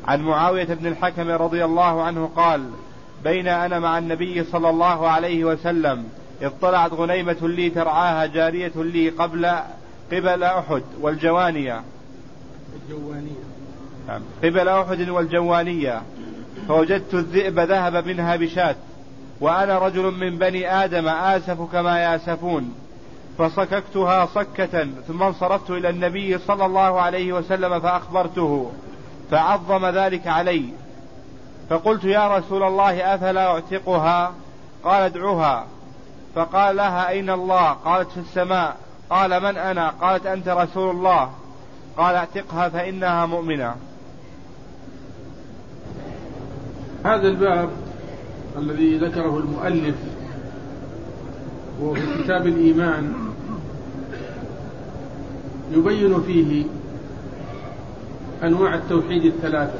عن معاوية بن الحكم رضي الله عنه قال: بين أنا مع النبي صلى الله عليه وسلم إذ طلعت غنيمة لي ترعاها جارية لي قبل أحد والجوانية فوجدت الذئب ذهب منها بشاة، وأنا رجل من بني آدم آسف كما ياسفون، فصككتها صكة، ثم انصرفت إلى النبي صلى الله عليه وسلم فأخبرته، فعظم ذلك علي، فقلت: يا رسول الله أفلا أعتقها؟ قال: ادعوها. فقال لها: أين الله؟ قالت: في السماء. قال: من أنا؟ قالت: أنت رسول الله. قال: اعتقها فإنها مؤمنة. هذا الباب الذي ذكره المؤلف وفي كتاب الإيمان يبين فيه أنواع التوحيد الثلاثة،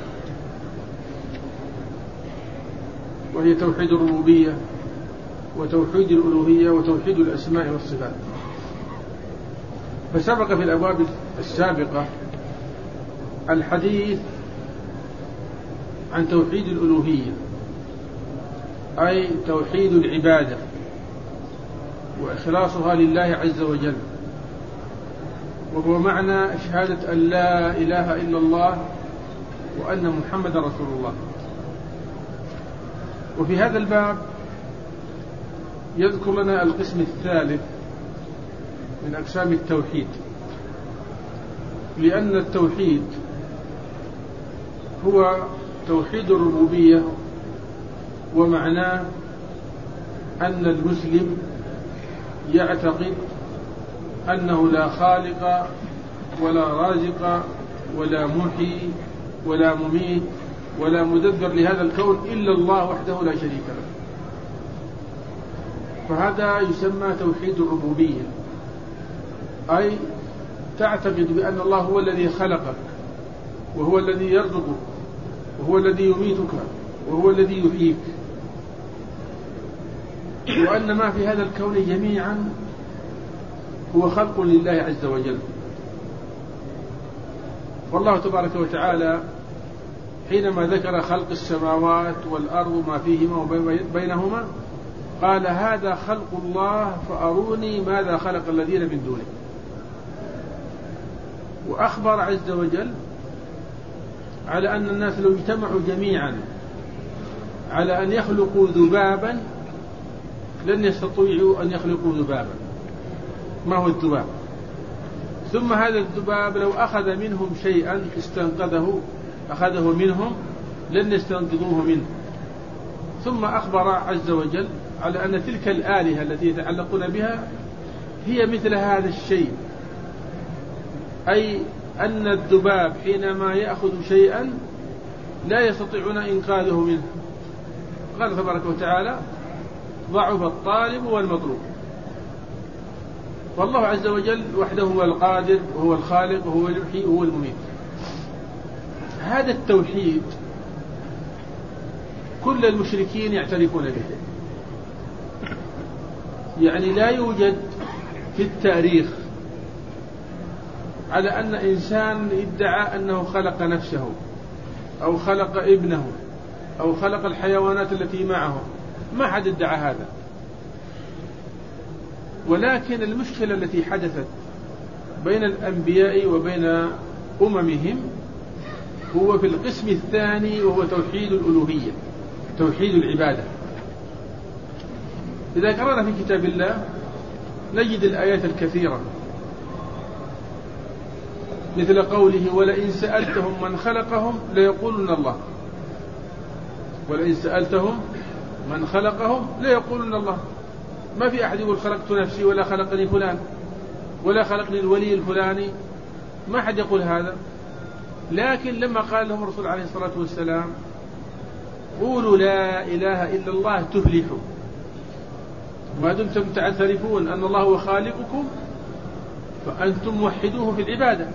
وهي توحيد الربوبية وتوحيد الألوهية وتوحيد الأسماء والصفات. فسبق في الأبواب السابقة الحديث عن توحيد الألوهية، أي توحيد العبادة وإخلاصها لله عز وجل، وهو معنى شهادة أن لا إله إلا الله وأن محمد رسول الله. وفي هذا الباب يذكر لنا القسم الثالث من أقسام التوحيد، لأن التوحيد هو توحيد الربوبية، ومعناه أن المسلم يعتقد أنه لا خالق ولا رازق ولا محيي ولا مميت ولا مدبر لهذا الكون إلا الله وحده لا شريك له. فهذا يسمى توحيد الربوبية، أي تعتقد بأن الله هو الذي خلقك وهو الذي يرزقك وهو الذي يميتك وهو الذي يحييك، وأن ما في هذا الكون جميعا هو خلق لله عز وجل. والله تبارك وتعالى حينما ذكر خلق السماوات والأرض وما فيهما وبينهما قال: هذا خلق الله فأروني ماذا خلق الذين من دونه. وأخبر عز وجل على أن الناس لو اجتمعوا جميعا على أن يخلقوا ذبابا لن يستطيعوا أن يخلقوا ذبابا. ما هو الذباب؟ ثم هذا الذباب لو أخذ منهم شيئا أخذه منهم لن يستنقذوه منه. ثم أخبر عز وجل على أن تلك الآلهة التي يتعلقون بها هي مثل هذا الشيء، أي أن الذباب حينما يأخذ شيئا لا يستطيعون إنقاذه منه. قال تبارك وتعالى: ضعف الطالب والمطلوب. والله عز وجل وحده هو القادر وهو الخالق وهو المحيي وهو المميت. هذا التوحيد كل المشركين يعترفون به، يعني لا يوجد في التاريخ على أن إنسان ادعى أنه خلق نفسه أو خلق ابنه أو خلق الحيوانات التي معه، ما حد ادعى هذا. ولكن المشكلة التي حدثت بين الأنبياء وبين أممهم هو في القسم الثاني، وهو توحيد الألوهية، توحيد العبادة. إذا قرأنا في كتاب الله نجد الآيات الكثيرة، مثل قوله: ولئن سألتهم من خلقهم ليقولن الله. ولئن سألتهم من خلقهم ليقولن الله. ما في أحد يقول خلقت نفسي ولا خلقني فلان ولا خلقني الولي الفلاني، ما حد يقول هذا. لكن لما قال لهم الرسول عليه الصلاة والسلام: قولوا لا إله إلا الله تفلحوا، ما دمتم تعترفون أن الله هو خالقكم فأنتم وحدوه في العبادة.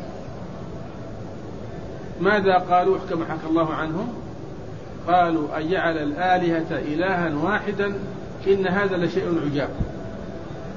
ماذا قالوا كما حكى الله عنهم؟ قالوا: أجعل الآلهة إلها واحدا إن هذا لشيء عجاب.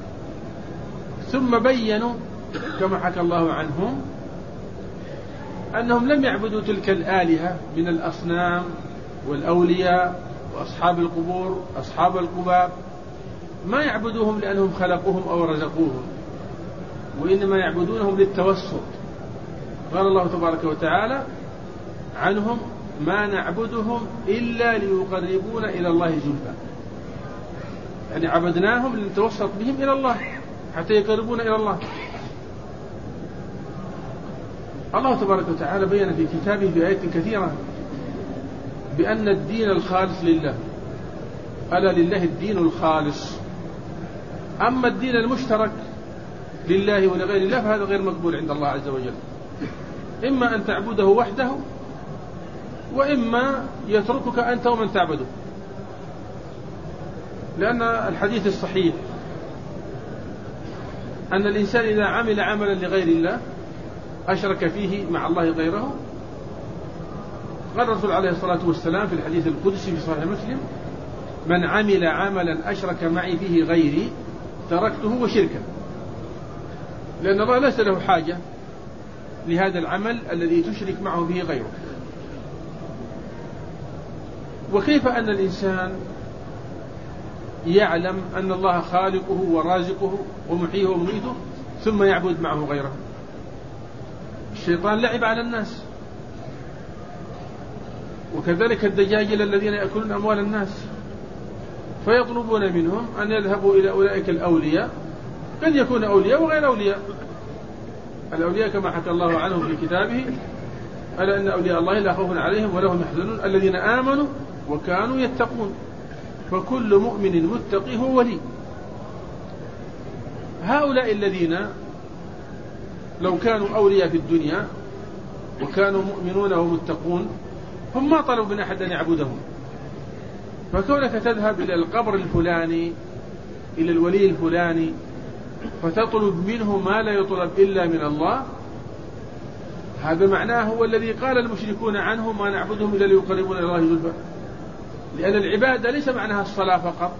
ثم بينوا كما حكى الله عنهم أنهم لم يعبدوا تلك الآلهة من الأصنام والأولياء وأصحاب القبور أصحاب القباب، ما يعبدوهم لأنهم خلقوهم أو رزقوهم، وإنما يعبدونهم للتوسط. قال الله تبارك وتعالى عنهم: ما نعبدهم إلا ليقربونا إلى الله زلفى. يعني عبدناهم لنتوسط بهم إلى الله حتى يقربونا إلى الله. الله تبارك وتعالى بيّن في كتابه في آيات كثيرة بأن الدين الخالص لله، ألا لله الدين الخالص. أما الدين المشترك لله ولغير الله فهذا غير مقبول عند الله عز وجل. إما أن تعبده وحده، وإما يتركك أنت ومن تعبده. لأن الحديث الصحيح أن الإنسان إذا عمل عملا لغير الله أشرك فيه مع الله غيره. قال الرسول عليه الصلاة والسلام في الحديث القدسي في صحيح مسلم: من عمل عملا أشرك معي فيه غيري تركته وشركه. لأن الله ليس له حاجة لهذا العمل الذي تشرك معه به غيره. وكيف أن الإنسان يعلم أن الله خالقه ورازقه ومحييه ومميته ثم يعبد معه غيره؟ الشيطان لعب على الناس، وكذلك الدجاجل الذين يأكلون أموال الناس، فيطلبون منهم أن يذهبوا إلى أولئك الأولياء. قد يكون أولياء وغير أولياء. الأولياء كما حكى الله عنهم في كتابه: ألا إن أولياء الله لا خوف عليهم ولا هم يحزنون الذين آمنوا وكانوا يتقون. فكل مؤمن متقي هو ولي. هؤلاء الذين لو كانوا أولياء في الدنيا وكانوا مؤمنون ومتقون هم ما طلبوا من أحد أن يعبدهم. فكونك تذهب إلى القبر الفلاني إلى الولي الفلاني فتطلب منه ما لا يطلب إلا من الله، هذا معناه هو الذي قال المشركون عنه: ما نعبدهم إلا ليقربونا إلى الله زلفى. لأن العبادة ليس معناها الصلاة فقط،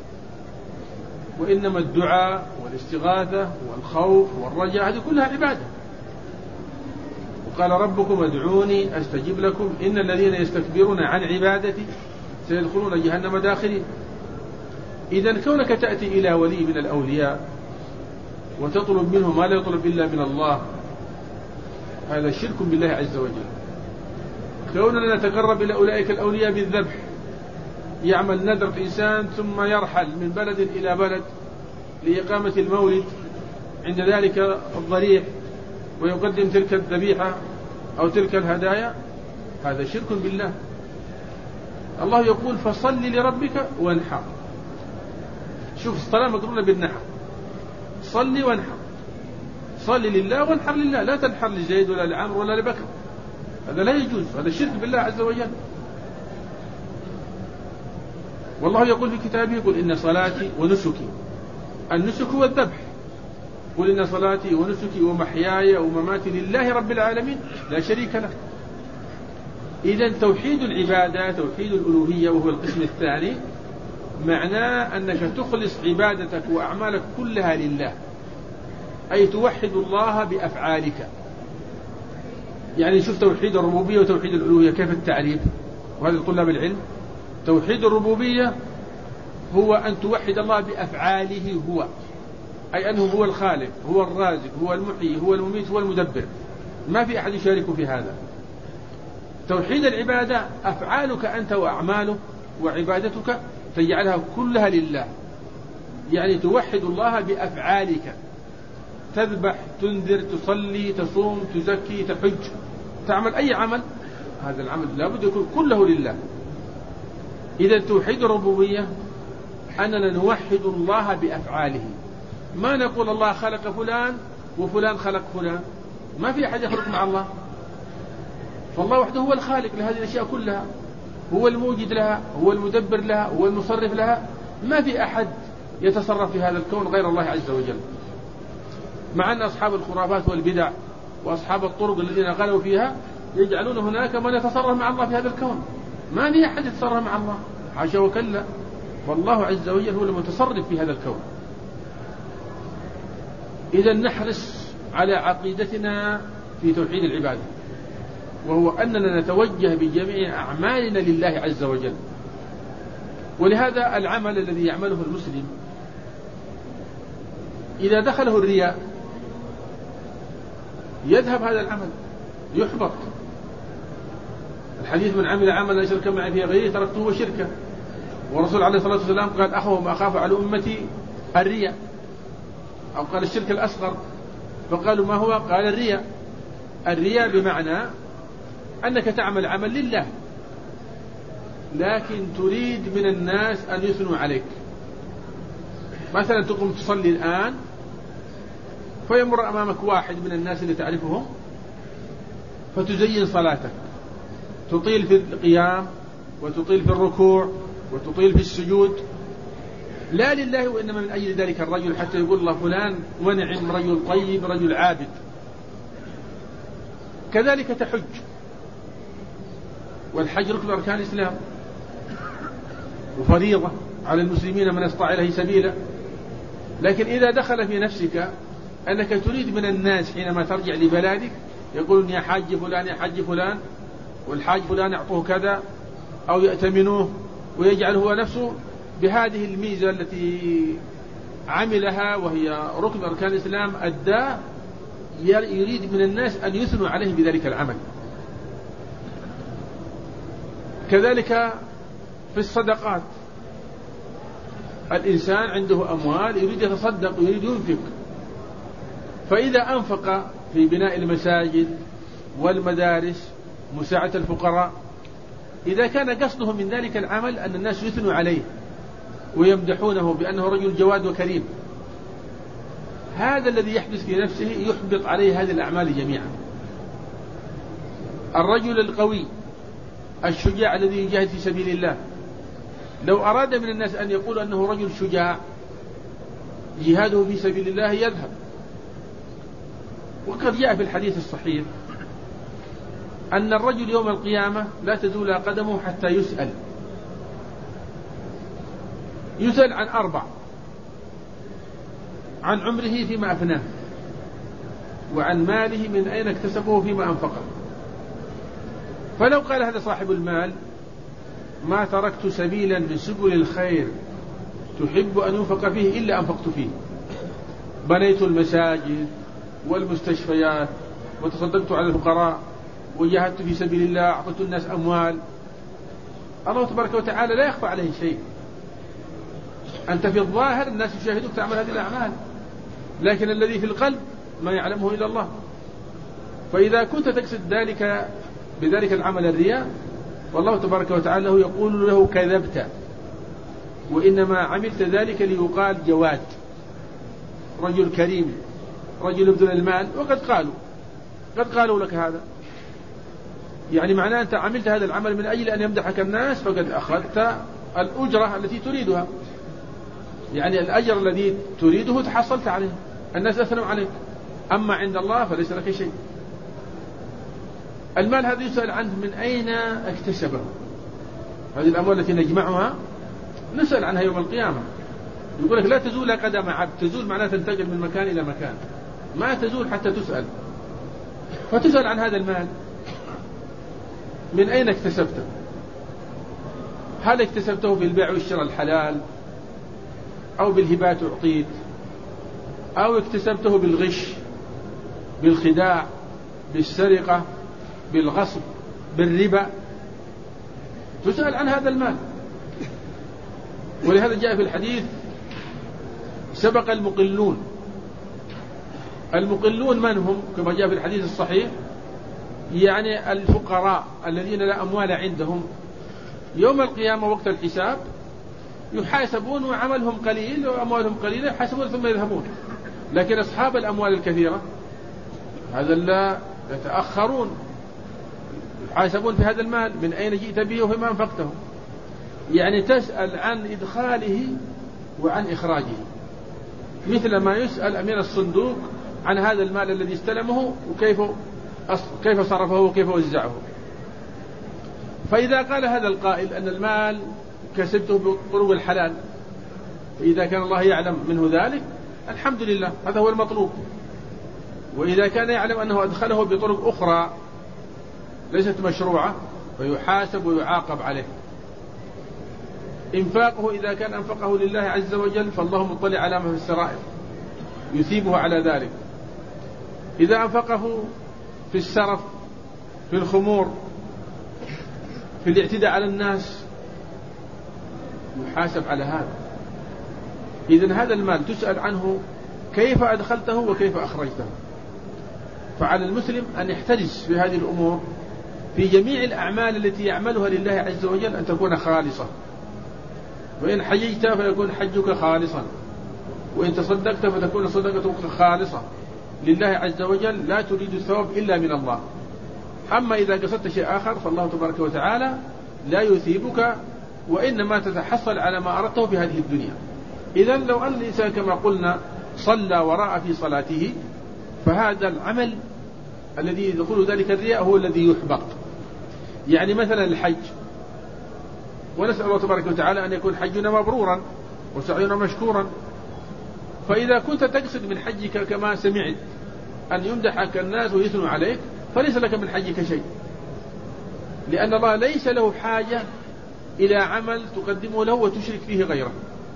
وإنما الدعاء والاستغاثة والخوف والرجاء هذه كلها عبادة. وقال: ربكم ادعوني أستجب لكم إن الذين يستكبرون عن عبادتي سيدخلون جهنم داخلين. إذن كونك تأتي إلى ولي من الأولياء وتطلب منه ما لا يطلب إلا من الله هذا شرك بالله عز وجل. كوننا نتقرب إلى أولئك الأولياء بالذبح، يعمل نذر إنسان ثم يرحل من بلد إلى بلد لإقامة المولد، عند ذلك الضريح ويقدم تلك الذبيحة أو تلك الهدايا، هذا شرك بالله. الله يقول: فصل لربك وانحر. شوف الصلاة مقرونة بالنحر، صل وانحر. صل لله وانحر لله، لا تنحر لزيد ولا لعمر ولا لبكر، هذا لا يجوز، هذا شرك بالله عز وجل. والله يقول في كتابه: يقول: إن صلاتي ونسكي. النسك هو الذبح. قل: إن صلاتي ونسكي ومحياي ومماتي لله رب العالمين لا شريك له. إذن توحيد العبادة توحيد الألوهية وهو القسم الثاني معناه أنك تخلص عبادتك وأعمالك كلها لله، أي توحد الله بأفعالك. يعني شوف توحيد الربوبية وتوحيد الألوهية كيف التعريف، وهذا طلاب العلم. توحيد الربوبية هو أن توحد الله بأفعاله هو، أي أنه هو الخالق هو الرازق هو المحيي هو المميت هو المدبر، ما في أحد يشارك في هذا. توحيد العبادة أفعالك أنت وأعمالك وعبادتك تجعلها كلها لله، يعني توحد الله بأفعالك، تذبح تنذر تصلي تصوم تزكي تحج تعمل أي عمل، هذا العمل لابد يكون كله لله. إذا توحيد الربوبية أننا نوحد الله بأفعاله، ما نقول الله خلق فلان وفلان خلق فلان، ما في أحد يخلق مع الله. فالله وحده هو الخالق لهذه الأشياء كلها، هو الموجد لها هو المدبر لها هو المصرف لها، ما في أحد يتصرف في هذا الكون غير الله عز وجل. مع أن أصحاب الخرافات والبدع وأصحاب الطرق الذين غلوا فيها يجعلون هناك من يتصرف مع الله في هذا الكون، ما في أحد يتصرف مع الله، حاشا وكلا، والله عز وجل هو المتصرف في هذا الكون. إذا نحرص على عقيدتنا في توحيد العبادة، وهو أننا نتوجه بجميع أعمالنا لله عز وجل. ولهذا العمل الذي يعمله المسلم إذا دخله الرياء يذهب هذا العمل، يحبط. الحديث من عمل عملا شركا معي فيه غيري تركته وشركه. والرسول عليه الصلاة والسلام قال أخوف ما أخاف على أمتي الرياء، أو قال الشرك الأصغر. فقالوا ما هو؟ قال الرياء. الرياء بمعنى أنك تعمل عمل لله لكن تريد من الناس أن يثنوا عليك. مثلا تقوم تصلي الآن فيمر أمامك واحد من الناس اللي تعرفهم فتزين صلاتك، تطيل في القيام وتطيل في الركوع وتطيل في السجود، لا لله وإنما من أجل ذلك الرجل، حتى يقول الله فلان ونعم، رجل طيب، رجل عابد. كذلك تحج، والحج ركن أركان الإسلام وفريضة على المسلمين من استطاع إليه سبيلا. لكن إذا دخل في نفسك أنك تريد من الناس حينما ترجع لبلادك يقولون يا حاج فلان يا حاج فلان، والحاج فلان يعطوه كذا أو يأتمنوه ويجعل هو نفسه بهذه الميزة التي عملها وهي ركن أركان الإسلام أداه، يريد من الناس أن يثنوا عليه بذلك العمل. كذلك في الصدقات، الإنسان عنده أموال يريد يتصدق ويريد ينفق، فإذا أنفق في بناء المساجد والمدارس مساعدة الفقراء، إذا كان قصده من ذلك العمل أن الناس يثنوا عليه ويمدحونه بأنه رجل جواد وكريم، هذا الذي يحدث في نفسه يحبط عليه هذه الأعمال جميعا. الرجل القوي الشجاع الذي يجاهد في سبيل الله لو أراد من الناس أن يقول أنه رجل شجاع جهاده في سبيل الله يذهب. وقد جاء في الحديث الصحيح أن الرجل يوم القيامة لا تزول قدمه حتى يسأل عن 4: عن عمره فيما أفناه، وعن ماله من أين اكتسبه فيما أنفقه. فلو قال هذا صاحب المال ما تركت سبيلا من سبل الخير تحب أن ينفق فيه إلا أنفقت فيه، بنيت المساجد والمستشفيات وتصدقت على الفقراء وجاهدت في سبيل الله، أعطيت الناس أموال. الله تبارك وتعالى لا يخفى عليه شيء، أنت في الظاهر الناس يشاهدوك تعمل هذه الأعمال، لكن الذي في القلب ما يعلمه إلا الله. فإذا كنت تقصد ذلك بذلك العمل الرياء، والله تبارك وتعالى يقول له كذبت، وإنما عملت ذلك ليقال جواد، رجل كريم، رجل يبذل المال. وقد قالوا لك هذا، يعني معناه أنت عملت هذا العمل من أجل أن يمدحك الناس، فقد أخذت الأجرة التي تريدها، يعني الأجر الذي تريده تحصلت عليه، الناس أثنوا عليك. أما عند الله فليس لك شيء. المال هذا يسأل عنه من أين اكتسبه، هذه الأموال التي نجمعها نسأل عنها يوم القيامة. يقول لك لا تزول قدم عبد، تزول معناه تنتقل من مكان إلى مكان، ما تزول حتى تسأل. فتسأل عن هذا المال من أين اكتسبته، هل اكتسبته بالبيع والشراء الحلال، أو بالهبات أعطيت، أو اكتسبته بالغش، بالخداع، بالسرقة، بالغصب، بالربا. تسأل عن هذا المال. ولهذا جاء في الحديث سبق المقلون. المقلون من هم؟ كما جاء في الحديث الصحيح يعني الفقراء الذين لا أموال عندهم، يوم القيامة وقت الحساب يحاسبون وعملهم قليل وأموالهم قليلة، يحاسبون ثم يذهبون. لكن أصحاب الأموال الكثيرة هذا لا يتأخرون، يحاسبون في هذا المال من أين جئت به وفيما أنفقته. يعني تسأل عن إدخاله وعن إخراجه، مثل ما يسأل أمين الصندوق عن هذا المال الذي استلمه وكيف صرفه وكيف وزعه. فإذا قال هذا القائل أن المال كسبته بطرق الحلال، فإذا كان الله يعلم منه ذلك الحمد لله، هذا هو المطلوب. وإذا كان يعلم أنه أدخله بطرق أخرى ليست مشروعة فيحاسب ويعاقب عليه. إنفاقه إذا كان أنفقه لله عز وجل فالله مطلع على ما في السرائر يثيبه على ذلك. إذا أنفقه في السرف، في الخمور، في الاعتداء على الناس، يحاسب على هذا. إذن هذا المال تسأل عنه كيف أدخلته وكيف أخرجته. فعلى المسلم أن يحترس في هذه الأمور في جميع الأعمال التي يعملها لله عز وجل أن تكون خالصة. وإن حججت فيكون حجك خالصا، وإن تصدقت فتكون صدقتك خالصة لله عز وجل، لا تريد الثواب إلا من الله. أما إذا قصدت شيء آخر فالله تبارك وتعالى لا يثيبك، وإنما تتحصل على ما أردته في هذه الدنيا. إذن لو أن الإنسان كما قلنا صلى وراء في صلاته، فهذا العمل الذي يدخل ذلك الرياء هو الذي يحبط. يعني مثلا الحج، ونسأل الله تبارك وتعالى أن يكون حجنا مبرورا وسعينا مشكورا. فإذا كنت تقصد من حجك كما سمعت أن يمدحك الناس ويثنوا عليك، فليس لك من حجك شيء، لأن الله ليس له حاجة إلى عمل تقدمه له وتشرك فيه غيره.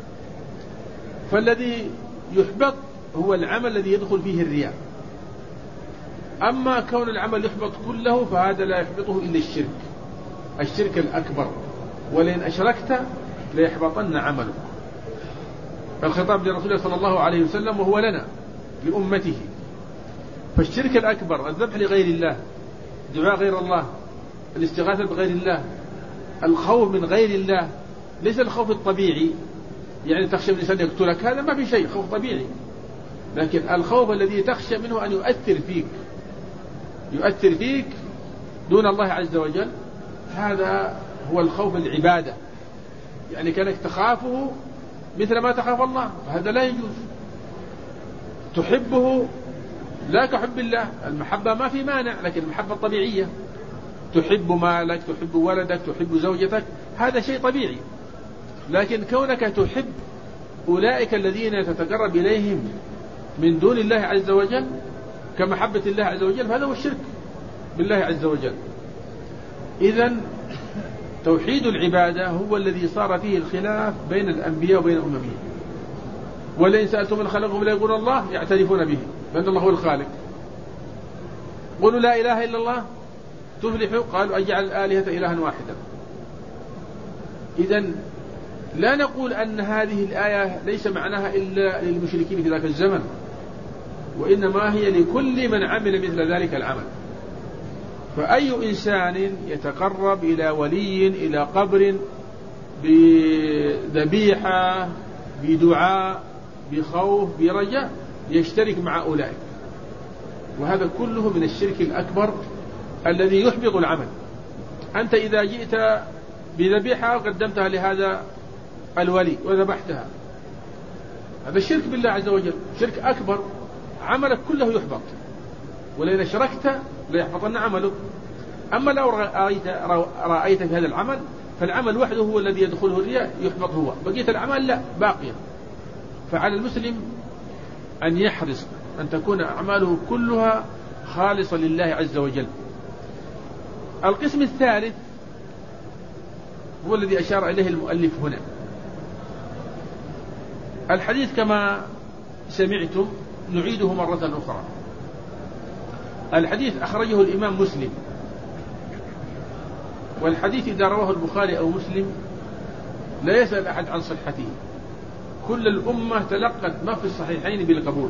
فالذي يحبط هو العمل الذي يدخل فيه الرياء. أما كون العمل يحبط كله فهذا لا يحبطه إلا الشرك الأكبر، ولئن أشركت ليحبطن عملك. الخطاب لرسول الله صلى الله عليه وسلم وهو لنا لأمته. فالشرك الأكبر الذبح لغير الله، دعاء غير الله، الاستغاثة بغير الله، الخوف من غير الله، ليس الخوف الطبيعي يعني تخشى من الإنسان يقتلك، هذا ما في شيء، خوف طبيعي. لكن الخوف الذي تخشى منه أن يؤثر فيك دون الله عز وجل، هذا هو الخوف العبادة. يعني كانك تخافه مثل ما تخاف الله، فهذا لا يجوز. تحبه لا كحب الله، المحبة ما في مانع، لكن المحبة الطبيعية، تحب مالك، تحب ولدك، تحب زوجتك، هذا شيء طبيعي. لكن كونك تحب أولئك الذين تتقرب إليهم من دون الله عز وجل كمحبة الله عز وجل، فهذا هو الشرك بالله عز وجل. إذن توحيد العبادة هو الذي صار فيه الخلاف بين الأنبياء وبين أممهم. ولئن سألتم من خلقهم لا يقولون الله، يعترفون به بأن الله هو الخالق. قولوا لا إله إلا الله تفلحوا، قالوا أجعل الآلهة إلها واحدا. إذن لا نقول أن هذه الآية ليس معناها إلا للمشركين في ذاك الزمن، وإنما هي لكل من عمل مثل ذلك العمل. فأي إنسان يتقرب إلى ولي، إلى قبر، بذبيحة، بدعاء، بخوف، برجاء، يشترك مع أولئك، وهذا كله من الشرك الأكبر الذي يحبط العمل. أنت إذا جئت بذبيحة وقدمتها لهذا الولي وذبحتها، هذا الشرك بالله عز وجل، شرك أكبر، عملك كله يحبط. ولئن أشركت ليحبطن عملك. أما لو رأيت في هذا العمل، فالعمل وحده هو الذي يدخله الرياء يحبط هو، بقية الأعمال لا، باقية. فعلى المسلم أن يحرص أن تكون أعماله كلها خالصة لله عز وجل. القسم الثالث هو الذي أشار إليه المؤلف هنا. الحديث كما سمعتم نعيده مرة أخرى. الحديث أخرجه الإمام مسلم، والحديث إذا رواه البخاري أو مسلم لا يسأل أحد عن صحته، كل الأمة تلقت ما في الصحيحين بالقبول،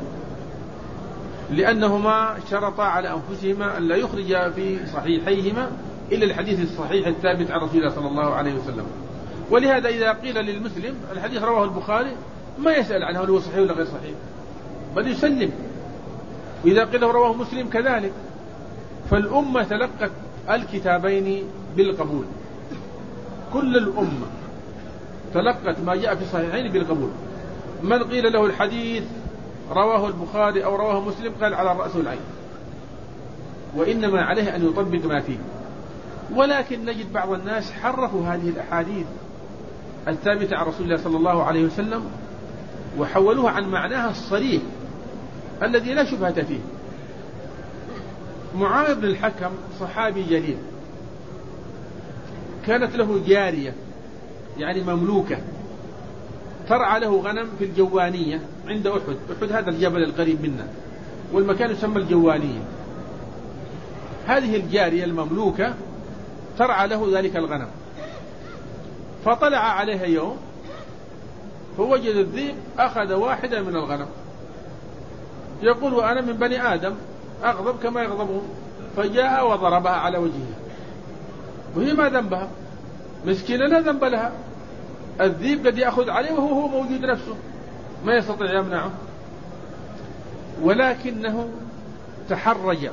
لأنهما شرطا على أنفسهما أن لا يخرج في صحيحيهما إلا الحديث الصحيح الثابت عن رسول الله صلى الله عليه وسلم. ولهذا إذا قيل للمسلم الحديث رواه البخاري ما يسأل عنه هل هو صحيح ولا غير صحيح، بل يسلم. وإذا قيل رواه مسلم كذلك. فالأمة تلقت الكتابين بالقبول، كل الأمة تلقت ما جاء في الصحيحين بالقبول. من قيل له الحديث رواه البخاري أو رواه مسلم قال على الرأس والعين، وإنما عليه أن يطبق ما فيه. ولكن نجد بعض الناس حرفوا هذه الأحاديث الثابتة عن رسول الله صلى الله عليه وسلم وحولوها عن معناها الصريح الذي لا شبهة فيه. معاذ بن الحكم صحابي جليل كانت له جارية يعني مملوكة ترعى له غنم في الجوانية عند أحد. أحد هذا الجبل القريب منا، والمكان يسمى الجوانية. هذه الجارية المملوكة ترعى له ذلك الغنم، فطلع عليها يوم فوجد الذئب أخذ واحدة من الغنم. يقول وأنا من بني آدم أغضب كما يغضبون، فجاء وضربها على وجهها، وهي ما ذنبها، مسكينة لا ذنب لها. الذئب قد يأخذ عليه وهو موجود نفسه ما يستطيع يمنعه، ولكنه تحرج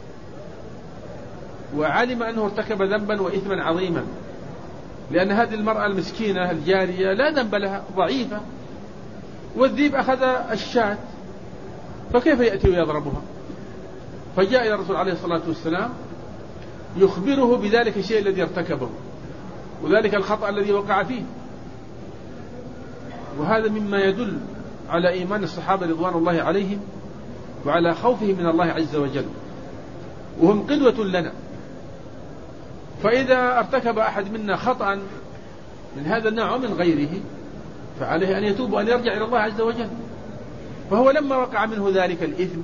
وعلم أنه ارتكب ذنبا وإثما عظيما، لأن هذه المرأة المسكينة الجارية لا ذنب لها، ضعيفة، والذئب أخذ الشاة، فكيف يأتي ويضربها؟ فجاء إلى الرسول عليه الصلاة والسلام يخبره بذلك الشيء الذي ارتكبه وذلك الخطأ الذي وقع فيه. وهذا مما يدل على إيمان الصحابة رضوان الله عليهم وعلى خوفهم من الله عز وجل، وهم قدوة لنا. فإذا ارتكب أحد منا خطأ من هذا النوع ومن غيره فعليه أن يتوب وأن يرجع إلى الله عز وجل. فهو لما وقع منه ذلك الإثم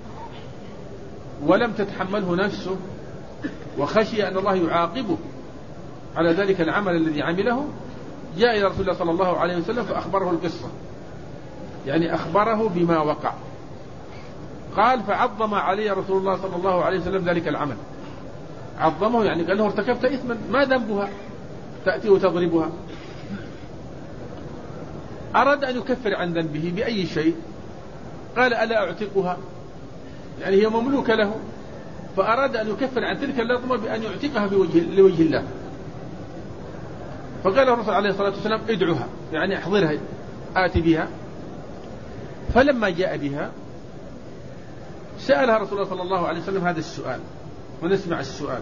ولم تتحمله نفسه وخشي أن الله يعاقبه على ذلك العمل الذي عمله، جاء إلى رسول الله صلى الله عليه وسلم فأخبره القصة، يعني أخبره بما وقع. قال فعظم علي رسول الله صلى الله عليه وسلم ذلك العمل. عظمه يعني قال له ارتكبت إثما ما ذنبها تأتي وتضربها. أراد أن يكفر عن ذنبه بأي شيء، قال ألا أعتقها، يعني هي مملوكة له، فأراد أن يكفر عن تلك اللطمة بأن يعتقها لوجه الله. فقال الرسول عليه الصلاة والسلام ادعها، يعني احضرها آتي بها. فلما جاء بها سألها رسول الله صلى الله عليه وسلم هذا السؤال، ونسمع السؤال.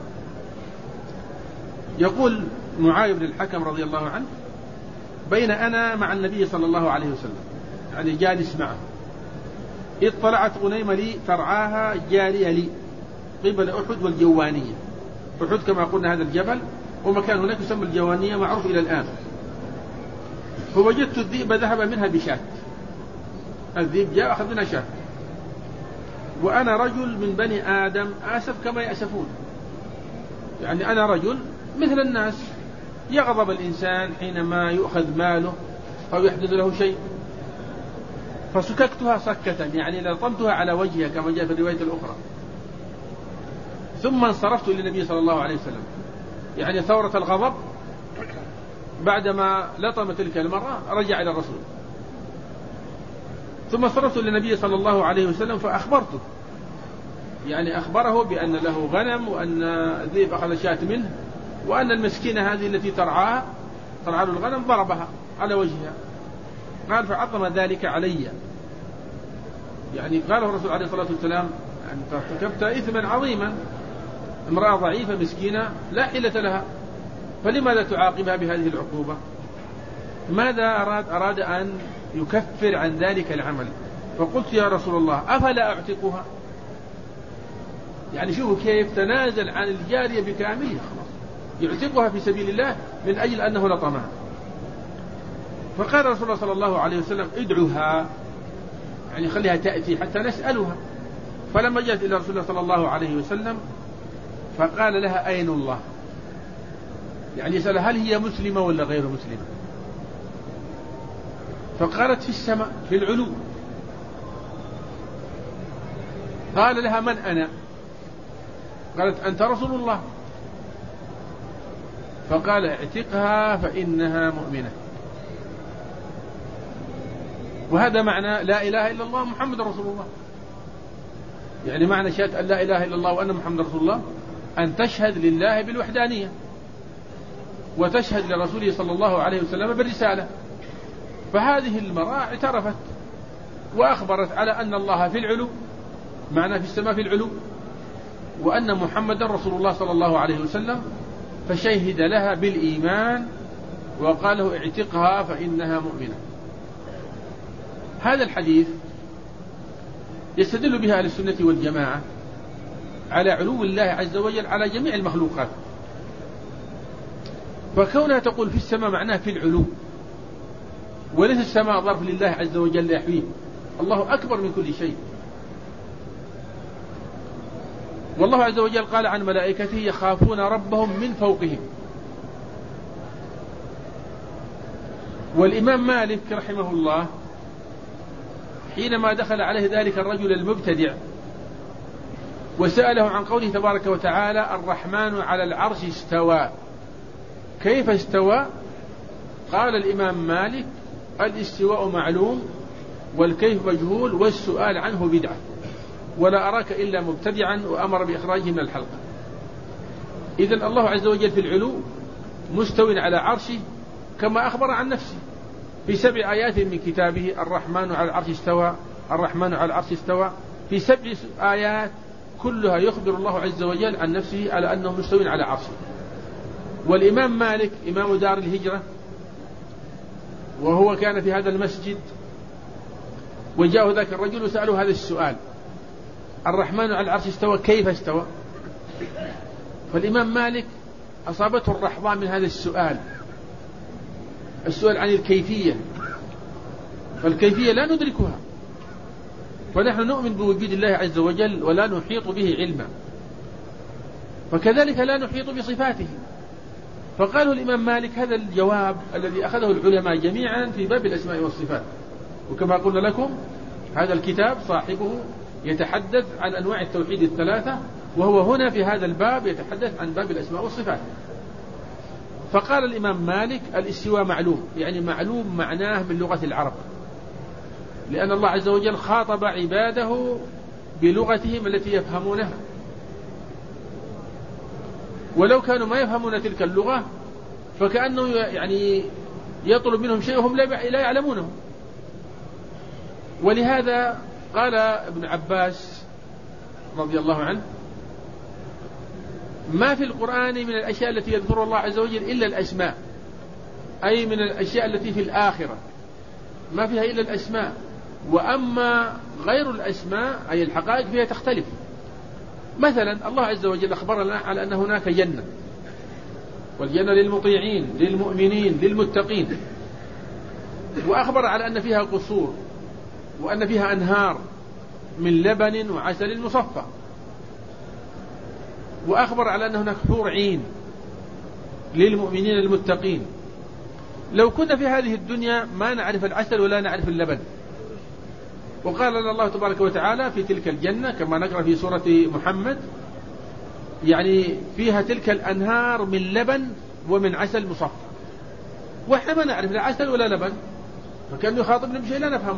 يقول معاذ بن الحكم رضي الله عنه بين أنا مع النبي صلى الله عليه وسلم، يعني جالس معه، إذ طلعت غنيمة لي ترعاها جارية لي قبل أحد والجوانية. أحد كما قلنا هذا الجبل، ومكان هناك يسمى الجوانية معروف إلى الآن. فوجدت الذئب ذهب منها بشاة، الذئب جاء أخذ منها شاة، وأنا رجل من بني آدم آسف كما يأسفون، يعني أنا رجل مثل الناس، يغضب الإنسان حينما يؤخذ ماله أو يحدث له شيء، فسككتها سكة، يعني لطمتها على وجهها كما جاء في الرواية الأخرى، ثم انصرفت إلى النبي صلى الله عليه وسلم، يعني ثورة الغضب بعدما لطم تلك المرأة رجع إلى الرسول. ثم انصرفت إلى النبي صلى الله عليه وسلم فأخبرته، يعني أخبره بأن له غنم وأن الذئب أخذ شاة منه، وأن المسكينة هذه التي ترعى له الغنم ضربها على وجهها. قال فعظم ذلك علي، يعني قاله الرسول عليه الصلاة والسلام أنت ارتكبت إثما عظيما، امرأة ضعيفة مسكينة لا حيلة لها، فلماذا تعاقبها بهذه العقوبة؟ ماذا أراد أن يكفر عن ذلك العمل. فقلت يا رسول الله أفلا أعتقها، يعني شوفوا كيف تنازل عن الجارية بكاملها، يعتقها في سبيل الله من أجل أنه لطمها. فقال رسول الله صلى الله عليه وسلم ادعوها، يعني خليها تأتي حتى نسألها. فلما جاءت إلى رسول الله صلى الله عليه وسلم فقال لها أين الله، يعني يسأل هل هي مسلمة ولا غير مسلمة؟ فقالت في السماء في العلو. قال لها من أنا؟ قالت أنت رسول الله. فقال اعتقها فإنها مؤمنة. وهذا معنى لا إله إلا الله محمد رسول الله، يعني معنى شهادة أن لا إله إلا الله وأن محمد رسول الله أن تشهد لله بالوحدانية وتشهد لرسوله صلى الله عليه وسلم بالرسالة. فهذه المرأة اعترفت وأخبرت على أن الله في العلو، معنى في السماء في العلو، وأن محمد رسول الله صلى الله عليه وسلم، فشهد لها بالإيمان وقال له اعتقها فإنها مؤمنة. هذا الحديث يستدل بها أهل السنة والجماعة على علو الله عز وجل على جميع المخلوقات، فكونها تقول في السماء معناه في العلو، وليس السماء ظرف لله عز وجل يحويه، الله أكبر من كل شيء. والله عز وجل قال عن ملائكته يخافون ربهم من فوقهم. والإمام مالك رحمه الله حينما دخل عليه ذلك الرجل المبتدع وسأله عن قوله تبارك وتعالى الرحمن على العرش استوى، كيف استوى؟ قال الإمام مالك الاستواء معلوم والكيف مجهول والسؤال عنه بدعة، ولا أراك إلا مبتدعا، وأمر بإخراجه من الحلقة. إذن الله عز وجل في العلو مستو على عرشه كما أخبر عن نفسه في 7 آيات من كتابه الرحمن على العرش استوى، الرحمن على العرش استوى، في 7 آيات كلها يخبر الله عز وجل عن نفسه على أنه مستو على عرشه. والإمام مالك إمام دار الهجرة، وهو كان في هذا المسجد، وجاءه ذاك الرجل وسأله هذا السؤال الرحمن على العرش استوى كيف استوى؟ فالإمام مالك أصابته الرحضاء من هذا السؤال عن الكيفية، فالكيفية لا ندركها، ونحن نؤمن بوجود الله عز وجل ولا نحيط به علما، فكذلك لا نحيط بصفاته. فقالوا الإمام مالك هذا الجواب الذي أخذه العلماء جميعا في باب الأسماء والصفات، وكما قلنا لكم هذا الكتاب صاحبه يتحدث عن أنواع التوحيد 3، وهو هنا في هذا الباب يتحدث عن باب الأسماء والصفات. فقال الإمام مالك الاستواء معلوم، يعني معلوم معناه من لغة العرب، لأن الله عز وجل خاطب عباده بلغتهم التي يفهمونها، ولو كانوا ما يفهمون تلك اللغة فكأنه يعني يطلب منهم شيء وهم لا يعلمونه. ولهذا قال ابن عباس رضي الله عنه ما في القرآن من الأشياء التي يذكر الله عز وجل إلا الأسماء، أي من الأشياء التي في الآخرة ما فيها إلا الأسماء، وأما غير الأسماء أي الحقائق فيها تختلف. مثلا الله عز وجل أخبرنا على أن هناك جنة، والجنة للمطيعين للمؤمنين للمتقين، وأخبر على أن فيها قصور وأن فيها أنهار من لبن وعسل مصفى، وأخبر على أن هناك حور عين للمؤمنين المتقين. لو كنا في هذه الدنيا ما نعرف العسل ولا نعرف اللبن. وقال لنا الله تبارك وتعالى في تلك الجنة كما نقرأ في سورة محمد يعني فيها تلك الأنهار من لبن ومن عسل مصفى، وإحنا ما نعرف لا عسل ولا لبن، فكان يخاطبنا بشيء لا نفهمه،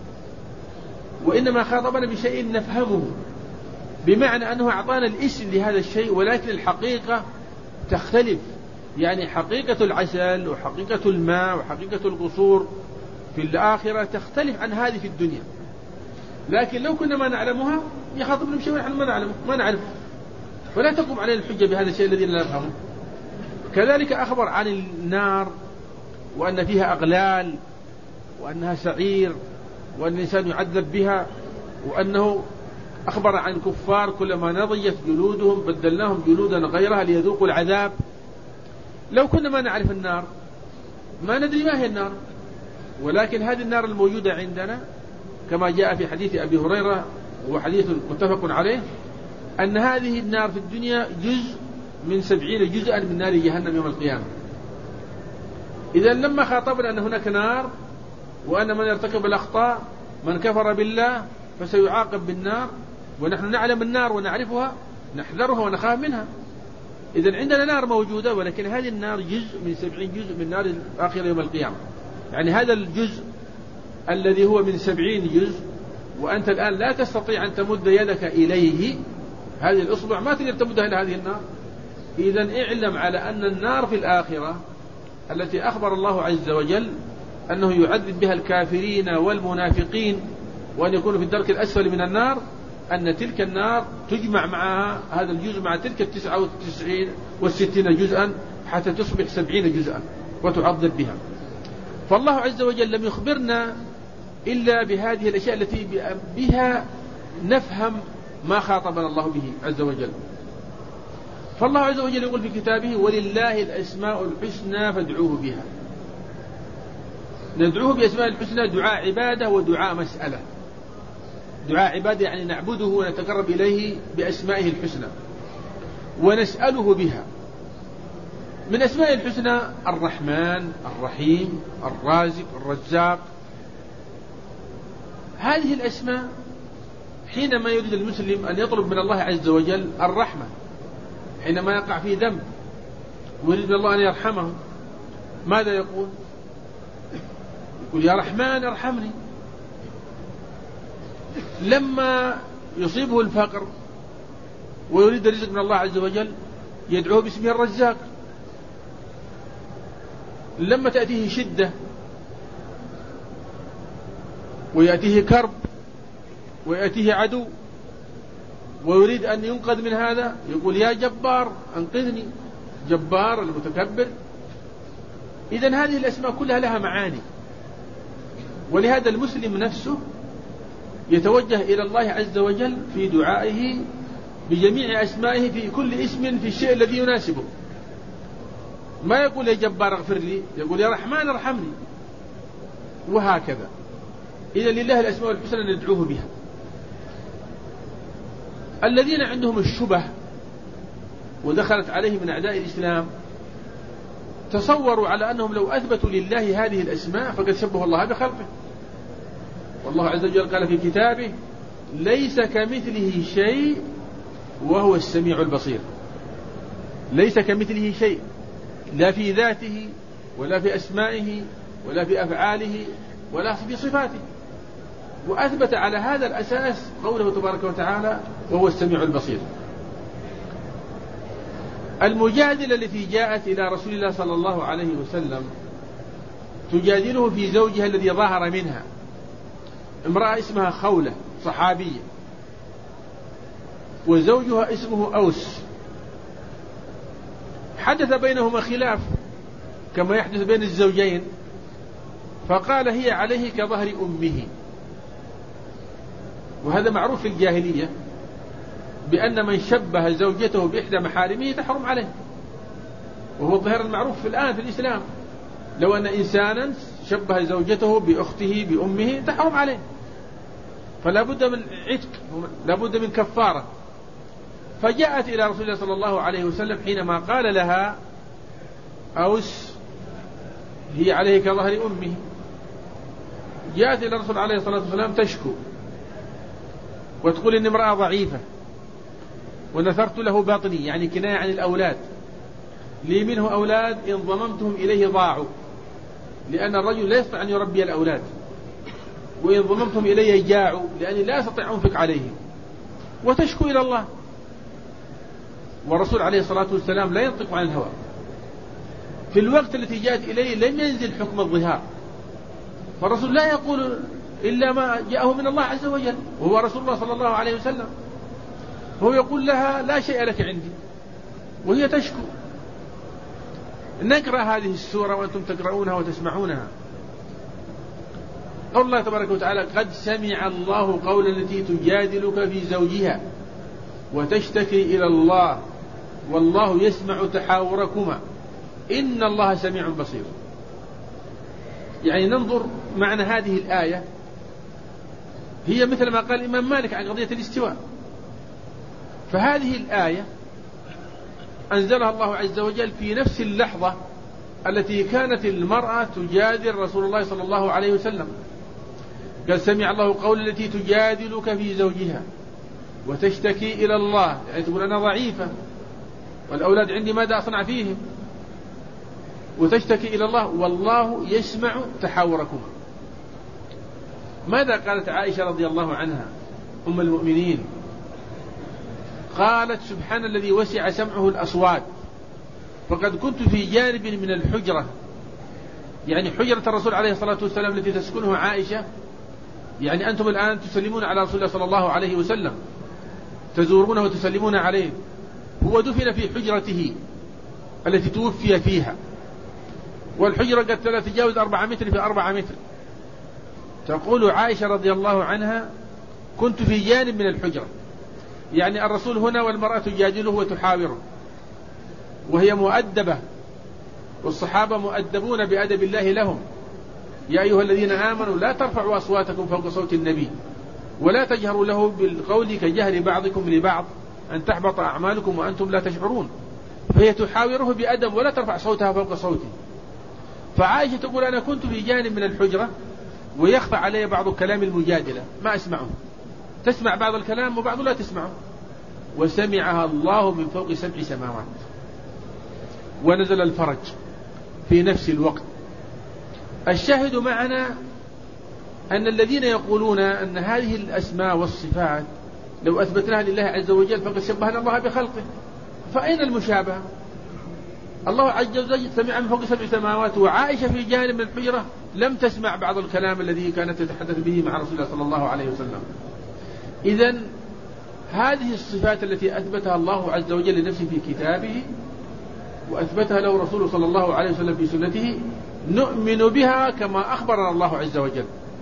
وإنما خاطبنا بشيء نفهمه، بمعنى أنه أعطانا الاسم لهذا الشيء ولكن الحقيقة تختلف. يعني حقيقة العسل وحقيقة الماء وحقيقة القصور في الآخرة تختلف عن هذه في الدنيا، لكن لو كنا ما نعلمها يخاطبنا بشيء ونحن ما نعلمه ما نعرفه، ولا تقوم علينا الحجة بهذا الشيء الذي لا نفهمه. كذلك أخبر عن النار وأن فيها أغلال وأنها سعير وأن الإنسان يعذب بها، وأنه أخبر عن الكفار كلما نضجت جلودهم بدلناهم جلودا غيرها ليذوقوا العذاب. لو كنا ما نعرف النار ما ندري ما هي النار، ولكن هذه النار الموجودة عندنا كما جاء في حديث أبي هريرة وحديث متفق عليه أن هذه النار في الدنيا جزء من 70 جزءا من نار جهنم يوم القيامة. إذا لما خاطبنا أن هناك نار وأن من يرتكب الأخطاء من كفر بالله فسيعاقب بالنار، ونحن نعلم النار ونعرفها نحذرها ونخاف منها. إذن عندنا نار موجودة، ولكن هذه النار جزء من 70 جزء من نار الآخرة يوم القيامة. يعني هذا الجزء الذي هو من 70 جزء وأنت الآن لا تستطيع أن تمد يدك إليه، هذه الأصبع ما تقدر تمدها إلى هذه النار. إذن اعلم على أن النار في الآخرة التي أخبر الله عز وجل أنه يعذب بها الكافرين والمنافقين وأن يكونوا في الدرك الأسفل من النار، أن تلك النار تجمع معها هذا الجزء مع تلك 99 و60 جزءا حتى تصبح 70 جزءا وتعذب بها. فالله عز وجل لم يخبرنا إلا بهذه الأشياء التي بها نفهم ما خاطبنا الله به عز وجل. فالله عز وجل يقول في كتابه ولله الأسماء الحسنى فادعوه بها. ندعوه بأسماء الحسنى دعاء عبادة ودعاء مسألة. دعاء عبادة يعني نعبده ونتقرب إليه بأسمائه الحسنى ونسأله بها. من أسماء الحسنى الرحمن، الرحيم، الرازق، الرزاق. هذه الأسماء حينما يريد المسلم أن يطلب من الله عز وجل الرحمة، حينما يقع في ذنب ويريد من الله أن يرحمه، ماذا يقول؟ يقول يا رحمن ارحمني. لما يصيبه الفقر ويريد الرزق من الله عز وجل يدعوه باسمه الرزاق. لما تأتيه شدة ويأتيه كرب ويأتيه عدو ويريد أن ينقذ من هذا يقول يا جبار أنقذني، جبار المتكبر. إذن هذه الأسماء كلها لها معاني، ولهذا المسلم نفسه يتوجه إلى الله عز وجل في دعائه بجميع أسمائه في كل اسم في الشيء الذي يناسبه. ما يقول يا جبار اغفر لي، يقول يا رحمن ارحمني، وهكذا. إذا لله الأسماء الحسنى ندعوه بها. الذين عندهم الشبه ودخلت عليهم من أعداء الإسلام تصوروا على أنهم لو أثبتوا لله هذه الأسماء فقد شبهوا الله بخلقه. والله عز وجل قال في كتابه ليس كمثله شيء وهو السميع البصير. ليس كمثله شيء، لا في ذاته ولا في أسمائه ولا في أفعاله ولا في صفاته. وأثبت على هذا الأساس قوله تبارك وتعالى وهو السميع البصير. المجادلة التي جاءت إلى رسول الله صلى الله عليه وسلم تجادله في زوجها الذي ظهر منها، امرأة اسمها خولة صحابية، وزوجها اسمه أوس. حدث بينهما خلاف كما يحدث بين الزوجين، فقال هي عليه كظهر أمه. وهذا معروف في الجاهلية بأن من شبه زوجته بإحدى محارمه تحرم عليه، وهو الظاهر المعروف في الآن في الإسلام. لو أن إنسانا شبه زوجته بأخته بأمه تحرم عليه، فلا بد من عتق، لا بد من كفارة. فجاءت إلى رسول الله صلى الله عليه وسلم حينما قال لها أوس هي عليه كظهر أمه، جاءت إلى الرسول عليه الصلاة والسلام تشكو وتقول إن امرأة ضعيفة ونثرت له بطني، يعني كناية عن الأولاد، لي منه أولاد إن ضممتهم إليه ضاعوا، لأن الرجل لا يستطيع أن يربي الأولاد، وإن ضممتهم إليه جاعوا لأني لا أستطيع أنفق عليهم. وتشكو إلى الله، والرسول عليه الصلاة والسلام لا ينطق عن الهوى. في الوقت التي جاءت إليه لم ينزل حكم الظهار، فالرسول لا يقول إلا ما جاءه من الله عز وجل، وهو رسول الله صلى الله عليه وسلم. هو يقول لها لا شيء لك عندي، وهي تشكو. نقرأ هذه السورة وأنتم تقرؤونها وتسمعونها. قول الله تبارك وتعالى قد سمع الله قول التي تجادلك في زوجها وتشتكي إلى الله والله يسمع تحاوركما إن الله سميع بصير. يعني ننظر معنى هذه الآية، هي مثل ما قال الإمام مالك عن قضية الاستواء. فهذه الآية أنزلها الله عز وجل في نفس اللحظة التي كانت المرأة تجادل رسول الله صلى الله عليه وسلم. قال سمع الله قول التي تجادلك في زوجها وتشتكي إلى الله، يعني تقول أنا ضعيفة والأولاد عندي ماذا أصنع فيهم، وتشتكي إلى الله والله يسمع تحاوركما. ماذا قالت عائشة رضي الله عنها أم المؤمنين؟ قالت سبحان الذي وسع سمعه الأصوات، فقد كنت في جانب من الحجرة، يعني حجرة الرسول عليه الصلاة والسلام التي تسكنها عائشة. يعني أنتم الآن تسلمون على رسول الله صلى الله عليه وسلم، تزورونه وتسلمون عليه، هو دفن في حجرته التي توفي فيها، والحجرة قد لا تجاوز 4 متر في 4 متر. تقول عائشة رضي الله عنها كنت في جانب من الحجرة، يعني الرسول هنا والمرأة تجادله وتحاوره، وهي مؤدبة، والصحابة مؤدبون بأدب الله لهم. يا أيها الذين آمنوا لا ترفعوا أصواتكم فوق صوت النبي ولا تجهروا له بالقول كجهر بعضكم لبعض أن تحبط أعمالكم وأنتم لا تشعرون. فهي تحاوره بأدب ولا ترفع صوتها فوق صوته. فعائشة تقول أنا كنت في جانب من الحجرة ويخفى علي بعض كلام المجادلة ما أسمعه، تسمع بعض الكلام وبعض لا تسمعه، وسمعها الله من فوق 7 سماوات، ونزل الفرج في نفس الوقت. الشاهد معنا أن الذين يقولون أن هذه الأسماء والصفات لو أثبتناها لله عز وجل فقد شبهنا الله بخلقه، فأين المشابهة؟ الله عز وجل سمع من فوق 7 سماوات، وعائشة في جانب من الحجرة لم تسمع بعض الكلام الذي كانت تتحدث به مع رسول الله صلى الله عليه وسلم. إذن هذه الصفات التي أثبتها الله عز وجل لنفسه في كتابه وأثبتها له رسوله صلى الله عليه وسلم في سنته نؤمن بها كما أخبرنا الله عز وجل.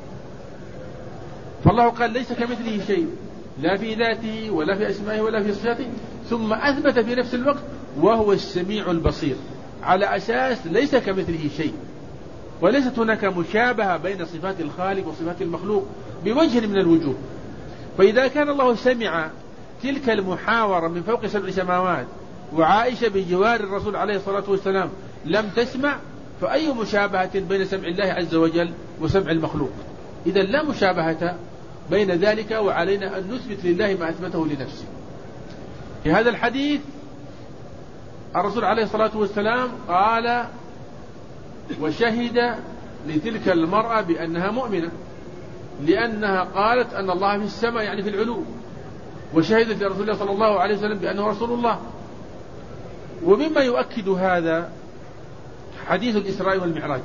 فالله قال ليس كمثله شيء لا في ذاته ولا في أسمائه ولا في صفاته، ثم أثبت في نفس الوقت وهو السميع البصير، على أساس ليس كمثله شيء، وليست هناك مشابهة بين صفات الخالق وصفات المخلوق بوجه من الوجوه. فإذا كان الله سمع تلك المحاورة من فوق 7 سماوات وعائشة بجوار الرسول عليه الصلاة والسلام لم تسمع، فأي مشابهة بين سمع الله عز وجل وسمع المخلوق؟ إذا لا مشابهة بين ذلك، وعلينا أن نثبت لله ما أثبته لنفسه. في هذا الحديث الرسول عليه الصلاة والسلام قال وشهد لتلك المرأة بأنها مؤمنة، لأنها قالت أن الله في السماء يعني في العلو، وشهدت لرسول الله صلى الله عليه وسلم بأنه رسول الله. ومما يؤكد هذا حديث الإسراء والمعراج.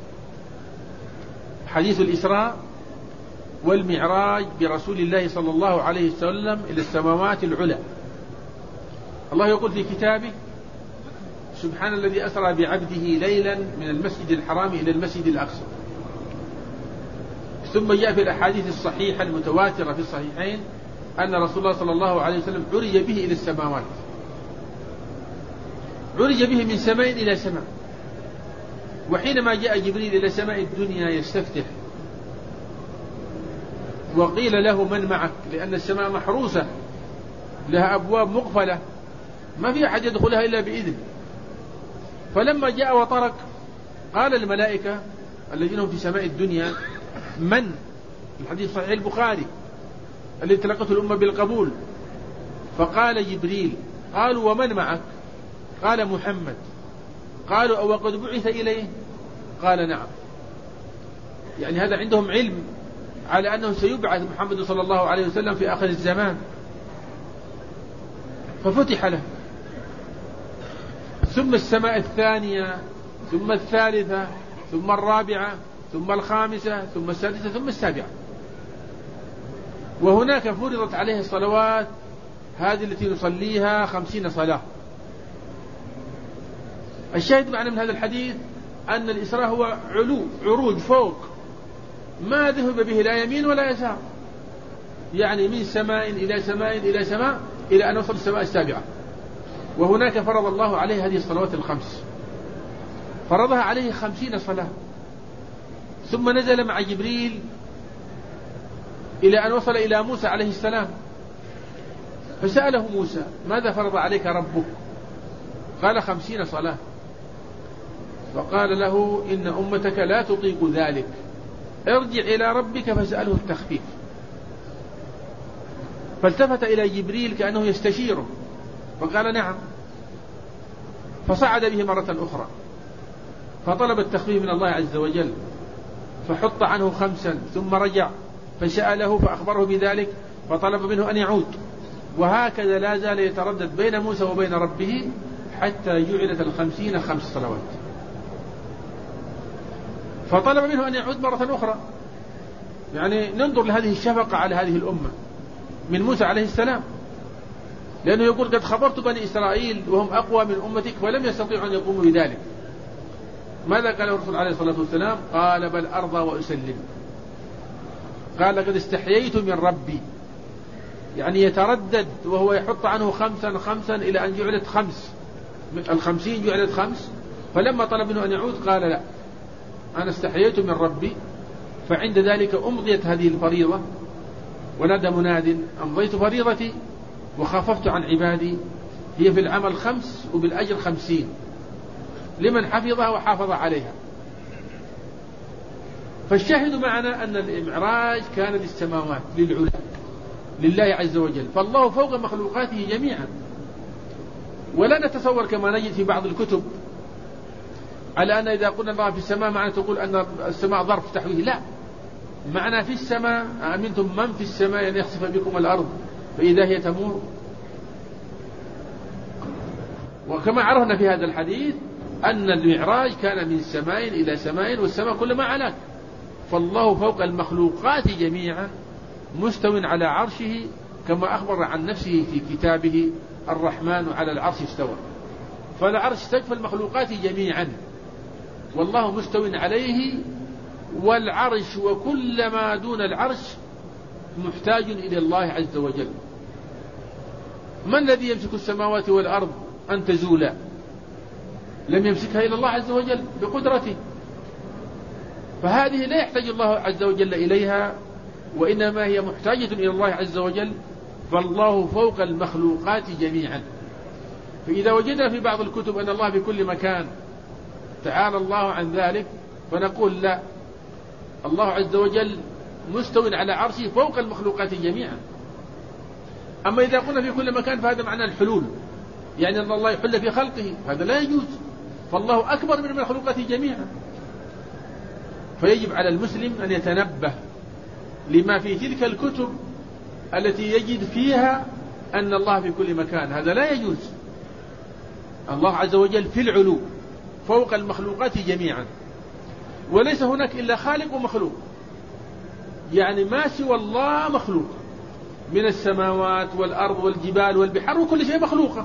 حديث الإسراء والمعراج برسول الله صلى الله عليه وسلم إلى السماوات العلى. الله يقول في كتابه سبحان الذي أسرى بعبده ليلا من المسجد الحرام إلى المسجد الأقصى. ثم جاء في الأحاديث الصحيحة المتواترة في الصحيحين أن رسول الله صلى الله عليه وسلم عرج به إلى السماوات، عرج به من سماء إلى سماء. وحينما جاء جبريل إلى سماء الدنيا يستفتح وقيل له من معك، لأن السماء محروسة لها أبواب مقفلة ما في أحد يدخلها إلا بإذن. فلما جاء وطرق قال الملائكة الذين هم في سماء الدنيا من؟ الحديث صحيح البخاري الذي تلقته الأمة بالقبول. فقال جبريل. قالوا ومن معك؟ قال محمد. قالوا أو قد بعث إليه؟ قال نعم. يعني هذا عندهم علم على أنه سيبعث محمد صلى الله عليه وسلم في آخر الزمان. ففتح له. ثم السماء الثانية، ثم الثالثة، ثم الرابعة، ثم الخامسة، ثم السادسة، ثم السابعة. وهناك فرضت عليه الصلوات هذه التي نصليها 50 صلاة. الشاهد معنا من هذا الحديث أن الإسراء هو علو، عروج فوق، ما ذهب به لا يمين ولا يسار، يعني من سماء إلى سماء إلى سماء إلى أن وصل السماء السابعة. وهناك فرض الله عليه هذه الصلوات الخمس، فرضها عليه 50 صلاة. ثم نزل مع جبريل إلى أن وصل إلى موسى عليه السلام، فسأله موسى ماذا فرض عليك ربك؟ قال 50 صلاة. فقال له إن أمتك لا تطيق ذلك، ارجع إلى ربك فاسأله التخفيف. فالتفت إلى جبريل كأنه يستشيره فقال نعم. فصعد به مرة أخرى فطلب التخفيف من الله عز وجل، فحط عنه 5، ثم رجع فسأله فأخبره بذلك فطلب منه أن يعود. وهكذا لا زال يتردد بين موسى وبين ربه حتى جعلت 50 5 صلوات. فطلب منه أن يعود مرة أخرى. يعني ننظر لهذه الشفقة على هذه الأمة من موسى عليه السلام، لأنه يقول قد خبرت بني إسرائيل وهم أقوى من أمتك ولم يستطيعوا أن يقوموا بذلك. ماذا قال الرسول عليه الصلاة والسلام؟ قال بل أرضى وأسلم. قال قد استحييت من ربي، يعني يتردد وهو يحط عنه 5 5 إلى أن جعلت 5. 50 جعلت 5. فلما طلب منه أن يعود قال لا، أنا استحييت من ربي. فعند ذلك أمضيت هذه الفريضة، ونادى مناد أمضيت فريضتي وخففت عن عبادي، هي في العمل 5 وبالأجر 50 لمن حفظها وحافظ عليها. فالشاهد معنا أن المعراج كان للسماوات، للعلا، لله عز وجل، فالله فوق مخلوقاته جميعا. ولا نتصور كما نجد في بعض الكتب على أن إذا قلنا الله في السماء معنى تقول أن السماء ظرف تحويه. لا، معنى في السماء أأمنتم من في السماء أن يخسف بكم الأرض فإذا هي تمور. وكما عرفنا في هذا الحديث أن المعراج كان من سماء إلى سماء، والسماء كلما علاك. فالله فوق المخلوقات جميعا مستو على عرشه، كما أخبر عن نفسه في كتابه الرحمن على العرش استوى. فالعرش سقف المخلوقات جميعا، والله مستو عليه. والعرش وكل ما دون العرش محتاج إلى الله عز وجل. من الذي يمسك السماوات والأرض أن تزولا؟ لم يمسكها إلا الله عز وجل بقدرته. فهذه لا يحتاج الله عز وجل إليها، وإنما هي محتاجة إلى الله عز وجل. فالله فوق المخلوقات جميعا. فإذا وجدنا في بعض الكتب أن الله في كل مكان تعالى الله عن ذلك، فنقول لا، الله عز وجل مستو على عرشه فوق المخلوقات جميعا. أما إذا قلنا في كل مكان فهذا معنى الحلول، يعني أن الله يحل في خلقه، هذا لا يجوز. فالله أكبر من المخلوقات جميعا. فيجب على المسلم أن يتنبه لما في تلك الكتب التي يجد فيها أن الله في كل مكان، هذا لا يجوز. الله عز وجل في العلو فوق المخلوقات جميعا، وليس هناك إلا خالق ومخلوق، يعني ما سوى الله مخلوق من السماوات والأرض والجبال والبحار وكل شيء مخلوقة.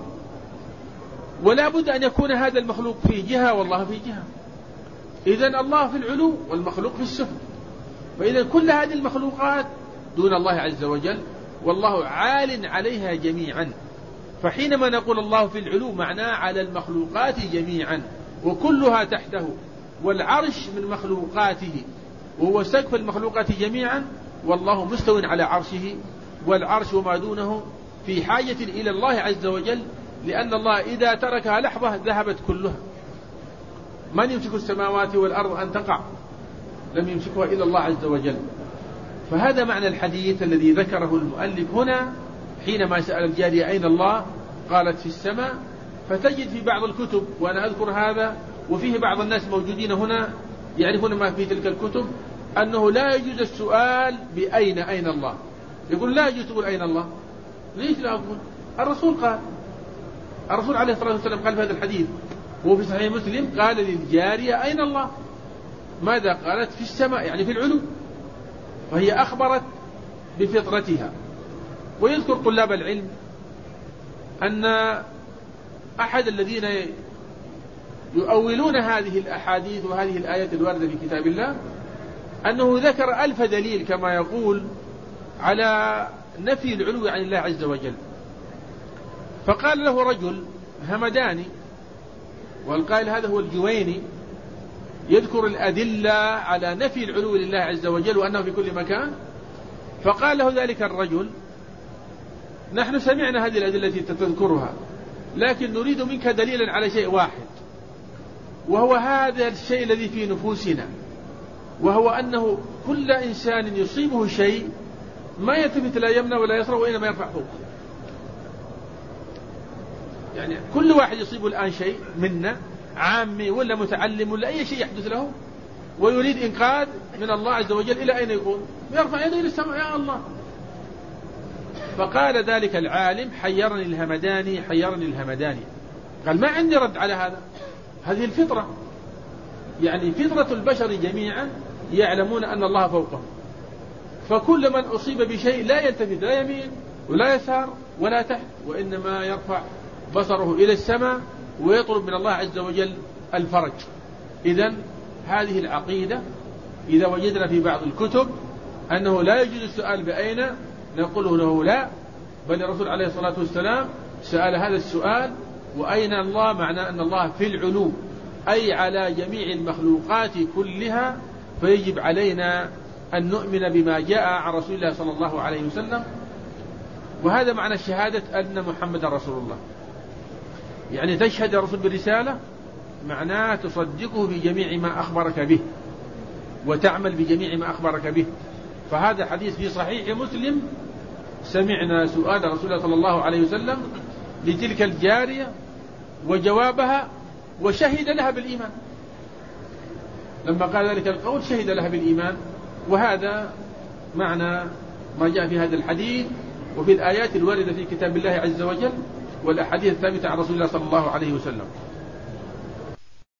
ولا بد أن يكون هذا المخلوق في جهة والله في جهة. إذن الله في العلو والمخلوق في السفل. فإذا كل هذه المخلوقات دون الله عز وجل، والله عال عليها جميعا. فحينما نقول الله في العلو معناه على المخلوقات جميعا وكلها تحته، والعرش من مخلوقاته وهو سقف المخلوقات جميعا، والله مستو على عرشه، والعرش وما دونه في حاجة إلى الله عز وجل، لأن الله إذا تركها لحظة ذهبت كلها. من يمسك السماوات والأرض أن تقع؟ لم يمسكها إلا الله عز وجل. فهذا معنى الحديث الذي ذكره المؤلف هنا حينما سأل الجارية أين الله؟ قالت في السماء. فتجد في بعض الكتب، وأنا أذكر هذا وفيه بعض الناس موجودين هنا يعرفون ما في تلك الكتب، أنه لا يجوز السؤال أين الله. يقول لا يجوز تقول أين الله. ليش لا أقول؟ الرسول قال، الرسول عليه الصلاة والسلام قال في هذا الحديث وهو في صحيح مسلم، قال للجارية أين الله؟ ماذا قالت؟ في السماء، يعني في العلو. فهي أخبرت بفطرتها. ويذكر طلاب العلم أن أحد الذين يؤولون هذه الأحاديث وهذه الآيات الواردة في كتاب الله أنه ذكر 1000 دليل كما يقول على نفي العلو عن الله عز وجل. فقال له رجل همداني، والقائل هذا هو الجويني، يذكر الأدلة على نفي العلو لله عز وجل وأنه في كل مكان. فقال له ذلك الرجل نحن سمعنا هذه الأدلة التي تذكرها، لكن نريد منك دليلا على شيء واحد، وهو هذا الشيء الذي في نفوسنا، وهو أنه كل إنسان يصيبه شيء ما يلتفت لا يمنى ولا يسرى وإنما يرفع فوق. يعني كل واحد يصيبه الآن شيء منا، عامي ولا متعلم ولا أي شيء يحدث له، ويريد إنقاذ من الله عز وجل، إلى أين يكون؟ يرفع يده إلى السماء، يا الله. فقال ذلك العالم حيرني الهمداني. قال ما عندي رد على هذا، هذه الفطرة، يعني فطرة البشر جميعا يعلمون أن الله فوقهم. فكل من أصيب بشيء لا يلتفت لا يمين ولا يسار ولا تحت، وإنما يرفع بصره إلى السماء ويطلب من الله عز وجل الفرج. إذن هذه العقيدة إذا وجدنا في بعض الكتب أنه لا يجوز السؤال بأين، نقول له لا، بل الرسول عليه الصلاة والسلام سأل هذا السؤال وأين الله معناه أن الله في العلو، أي على جميع المخلوقات كلها، فيجب علينا أن نؤمن بما جاء عن رسول الله صلى الله عليه وسلم. وهذا معنى الشهادة أن محمد رسول الله، يعني تشهد الرسول بالرسالة معناه تصدقه في جميع ما أخبرك به وتعمل بجميع ما أخبرك به. فهذا حديث في صحيح مسلم: سمعنا سؤال رسول الله صلى الله عليه وسلم لتلك الجارية وجوابها وشهد لها بالإيمان. لما قال ذلك القول شهد لها بالإيمان. وهذا معنى ما جاء في هذا الحديث وفي الآيات الواردة في كتاب الله عز وجل والأحاديث الثابتة عن رسول الله صلى الله عليه وسلم.